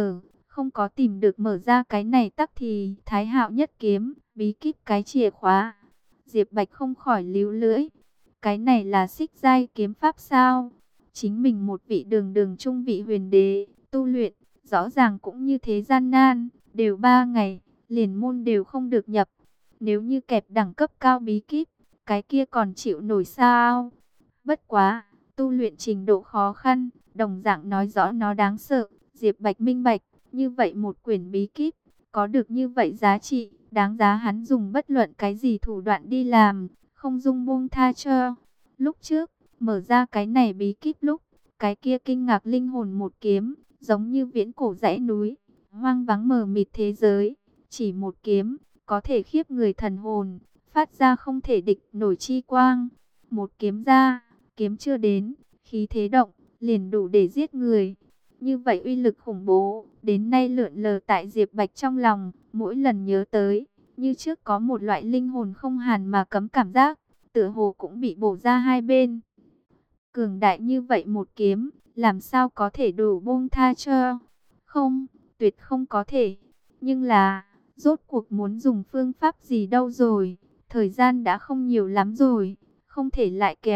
không có tìm được mở ra cái này tắc thì Thái Hạo nhất kiếm, bí kíp cái chìa khóa. Diệp Bạch không khỏi líu lưỡi, cái này là xích giai kiếm pháp sao? Chính mình một vị đường đường trung vị huyền đế, tu luyện, rõ ràng cũng như thế gian nan, đều 3 ngày, liền môn đều không được nhập. Nếu như kẹp đẳng cấp cao bí kíp, cái kia còn chịu nổi sao? Bất quá, tu luyện trình độ khó khăn, đồng dạng nói rõ nó đáng sợ. Diệp Bạch minh bạch, như vậy một quyển bí kíp, có được như vậy giá trị, đáng giá hắn dùng bất luận cái gì thủ đoạn đi làm, không dung buông tha cho. Lúc trước, mở ra cái này bí kíp lúc, cái kia kinh ngạc linh hồn một kiếm, giống như viễn cổ dãy núi, hoang vắng mờ mịt thế giới, chỉ một kiếm, có thể khiếp người thần hồn, phát ra không thể địch nổi chi quang. Một kiếm ra, kiếm chưa đến, khí thế động, liền đủ để giết người. Như vậy uy lực khủng bố, đến nay lượn lờ tại Diệp Bạch trong lòng, mỗi lần nhớ tới, như trước có một loại linh hồn không hàn mà cấm cảm giác, tựa hồ cũng bị bổ ra hai bên. Cường đại như vậy một kiếm, làm sao có thể đủ buông tha cho? Không, tuyệt không có thể. Nhưng là, rốt cuộc muốn dùng phương pháp gì đâu rồi? Thời gian đã không nhiều lắm rồi, không thể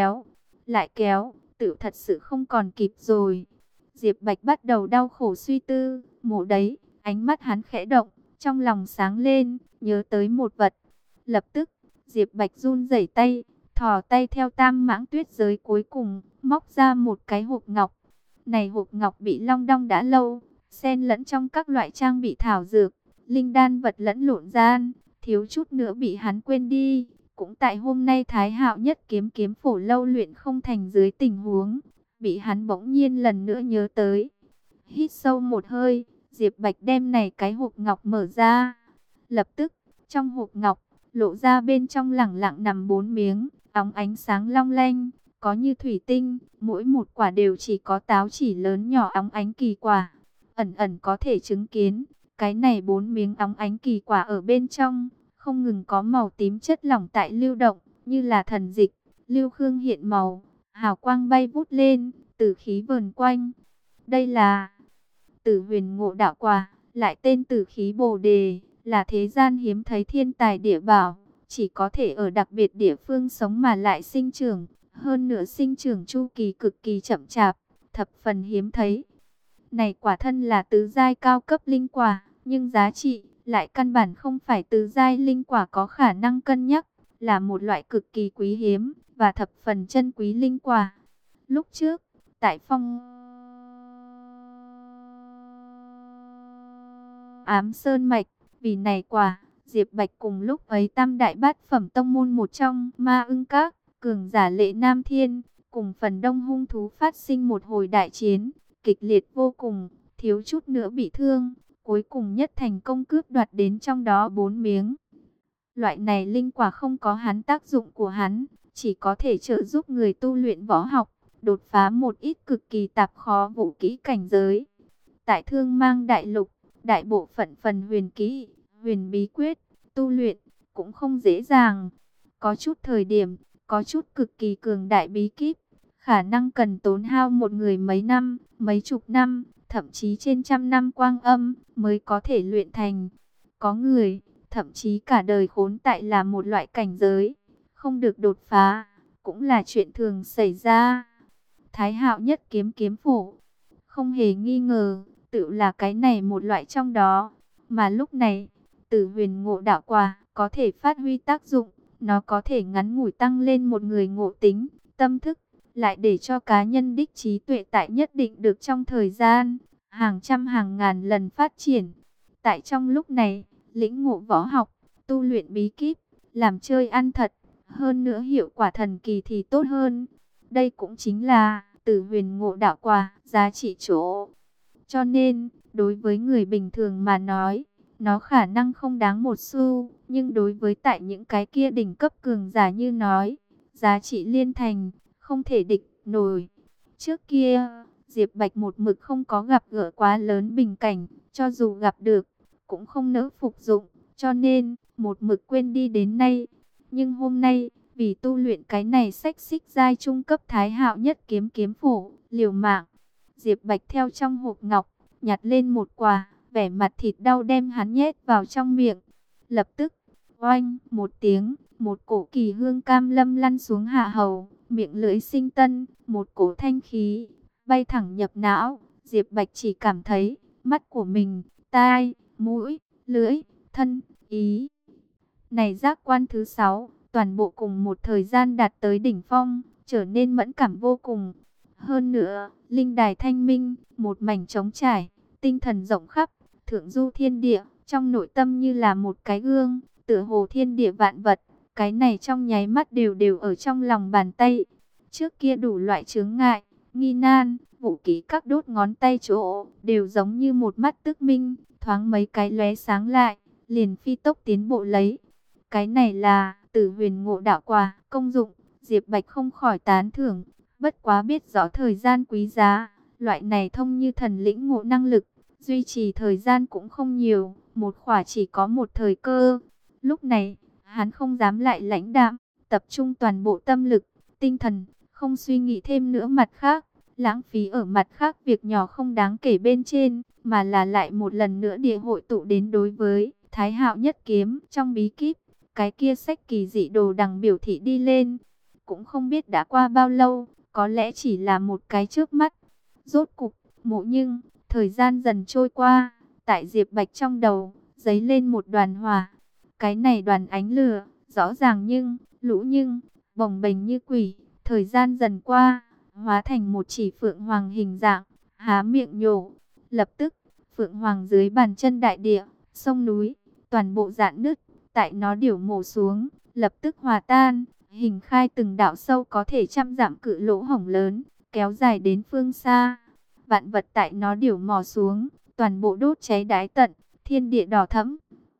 lại kéo, tự thật sự không còn kịp rồi. Diệp Bạch bắt đầu đau khổ suy tư, mổ đấy, ánh mắt hắn khẽ động, trong lòng sáng lên, nhớ tới một vật. Lập tức, Diệp Bạch run rẩy tay, thò tay theo tam mãng tuyết giới cuối cùng, móc ra một cái hộp ngọc. Này hộp ngọc bị long đong đã lâu, xen lẫn trong các loại trang bị thảo dược, linh đan vật lẫn lộn gian, thiếu chút nữa bị hắn quên đi. Cũng tại hôm nay Thái Hạo nhất kiếm kiếm phổ lâu luyện không thành dưới tình huống, bị hắn bỗng nhiên lần nữa nhớ tới. Hít sâu một hơi, Diệp Bạch đem này cái hộp ngọc mở ra. Lập tức, trong hộp ngọc, lộ ra bên trong lẳng lặng nằm 4 miếng, óng ánh sáng long lanh, có như thủy tinh, mỗi một quả đều chỉ có táo chỉ lớn nhỏ óng ánh kỳ quả. Ẩn ẩn có thể chứng kiến, cái này 4 miếng óng ánh kỳ quả ở bên trong, không ngừng có màu tím chất lỏng tại lưu động, như là thần dịch, lưu khương hiện màu, hào quang bay vút lên, tử khí vờn quanh. Đây là Tử Huyền Ngộ Đạo Quả, lại tên Tử Khí Bồ Đề, là thế gian hiếm thấy thiên tài địa bảo, chỉ có thể ở đặc biệt địa phương sống mà lại sinh trưởng, hơn nữa sinh trưởng chu kỳ cực kỳ chậm chạp, thập phần hiếm thấy. Này quả thân là tứ giai cao cấp linh quả, nhưng giá trị lại căn bản không phải tứ giai linh quả có khả năng cân nhắc, là một loại cực kỳ quý hiếm và thập phần chân quý linh quả. Lúc trước, tại Phong Ám Sơn Mạch, vì này quả, Diệp Bạch cùng lúc ấy tam đại bát phẩm tông môn một trong Ma Ưng Các, cường giả Lệ Nam Thiên, cùng phần đông hung thú phát sinh một hồi đại chiến, kịch liệt vô cùng, thiếu chút nữa bị thương, cuối cùng nhất thành công cướp đoạt đến trong đó 4 miếng. Loại này linh quả không có hắn tác dụng của hắn, chỉ có thể trợ giúp người tu luyện võ học, đột phá một ít cực kỳ tạp khó vũ kỹ cảnh giới. Tại Thương Mang Đại Lục, đại bộ phận phần huyền kỹ, huyền bí quyết, tu luyện, cũng không dễ dàng. Có chút thời điểm, có chút cực kỳ cường đại bí kíp, khả năng cần tốn hao một người mấy năm, mấy chục năm, thậm chí trên trăm năm quang âm, mới có thể luyện thành. Có người, thậm chí cả đời khốn tại là một loại cảnh giới, không được đột phá, cũng là chuyện thường xảy ra. Thái Hạo nhất kiếm kiếm phổ, không hề nghi ngờ, tự là cái này một loại trong đó. Mà lúc này, Tử Huyền Ngộ Đạo Quả có thể phát huy tác dụng, nó có thể ngắn ngủi tăng lên một người ngộ tính, tâm thức, lại để cho cá nhân đích trí tuệ tại nhất định được trong thời gian hàng trăm hàng ngàn lần phát triển. Tại trong lúc này, lĩnh ngộ võ học, tu luyện bí kíp, làm chơi ăn thật, hơn nữa hiệu quả thần kỳ thì tốt hơn. Đây cũng chính là Tử Huyền Ngộ Đạo Quả giá trị chỗ. Cho nên, đối với người bình thường mà nói, nó khả năng không đáng một xu, nhưng đối với tại những cái kia đỉnh cấp cường giả như nói, giá trị liên thành, không thể địch nổi. Trước kia, Diệp Bạch một mực không có gặp gỡ quá lớn bình cảnh, cho dù gặp được, cũng không nỡ phục dụng, cho nên, một mực quên đi đến nay. Nhưng hôm nay, vì tu luyện cái này sách xích giai trung cấp Thái Hạo nhất kiếm kiếm phổ, liều mạng, Diệp Bạch theo trong hộp ngọc, nhặt lên một quả, vẻ mặt thịt đau đem hắn nhét vào trong miệng. Lập tức, oanh, một tiếng, một cổ kỳ hương cam lâm lăn xuống hạ hầu, miệng lưỡi sinh tân, một cổ thanh khí, bay thẳng nhập não. Diệp Bạch chỉ cảm thấy, mắt của mình, tai, mũi, lưỡi, thân, ý. Này giác quan thứ 6, toàn bộ cùng một thời gian đạt tới đỉnh phong, trở nên mẫn cảm vô cùng. Hơn nữa, linh đài thanh minh, một mảnh trống trải, tinh thần rộng khắp, thượng du thiên địa, trong nội tâm như là một cái gương, tựa hồ thiên địa vạn vật, cái này trong nháy mắt đều đều ở trong lòng bàn tay. Trước kia đủ loại chướng ngại, nghi nan, vũ khí các đốt ngón tay chỗ, đều giống như một mắt tức minh, thoáng mấy cái lóe sáng lại, liền phi tốc tiến bộ lấy. Cái này là Tử Huyền Ngộ Đạo Quả, công dụng, Diệp Bạch không khỏi tán thưởng, bất quá biết rõ thời gian quý giá, loại này thông như thần lĩnh ngộ năng lực, duy trì thời gian cũng không nhiều, một khỏa chỉ có một thời cơ. Lúc này, hắn không dám lại lãnh đạm, tập trung toàn bộ tâm lực, tinh thần, không suy nghĩ thêm nữa mặt khác, lãng phí ở mặt khác việc nhỏ không đáng kể bên trên, mà là lại một lần nữa địa hội tụ đến đối với Thái Hạo Nhất Kiếm trong bí kíp. Cái kia sách kỳ dị đồ đằng biểu thị đi lên, cũng không biết đã qua bao lâu, có lẽ chỉ là một cái chớp mắt. Rốt cục, nhưng thời gian dần trôi qua, tại Diệp Bạch trong đầu, dấy lên một đoàn hỏa. Cái này đoàn ánh lửa, rõ ràng nhưng, bồng bềnh như quỷ, thời gian dần qua, hóa thành một chỉ phượng hoàng hình dạng, há miệng nhổ. Lập tức, phượng hoàng dưới bàn chân đại địa, sông núi, toàn bộ rạn nứt. Tại nó điểu mổ xuống, lập tức hòa tan, hình khai từng đạo sâu có thể trăm dặm cự lỗ hổng lớn, kéo dài đến phương xa. Vạn vật tại nó điểu mò xuống, toàn bộ đốt cháy đái tận, thiên địa đỏ thẫm,